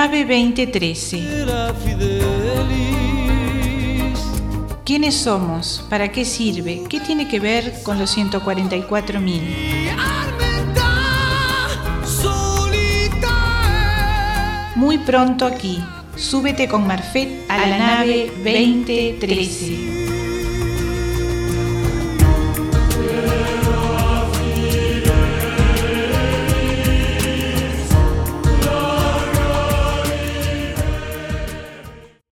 Nave 2013. ¿Quiénes somos? ¿Para qué sirve? ¿Qué tiene que ver con los 144.000? Muy pronto aquí. Súbete con Marfet a la nave 2013.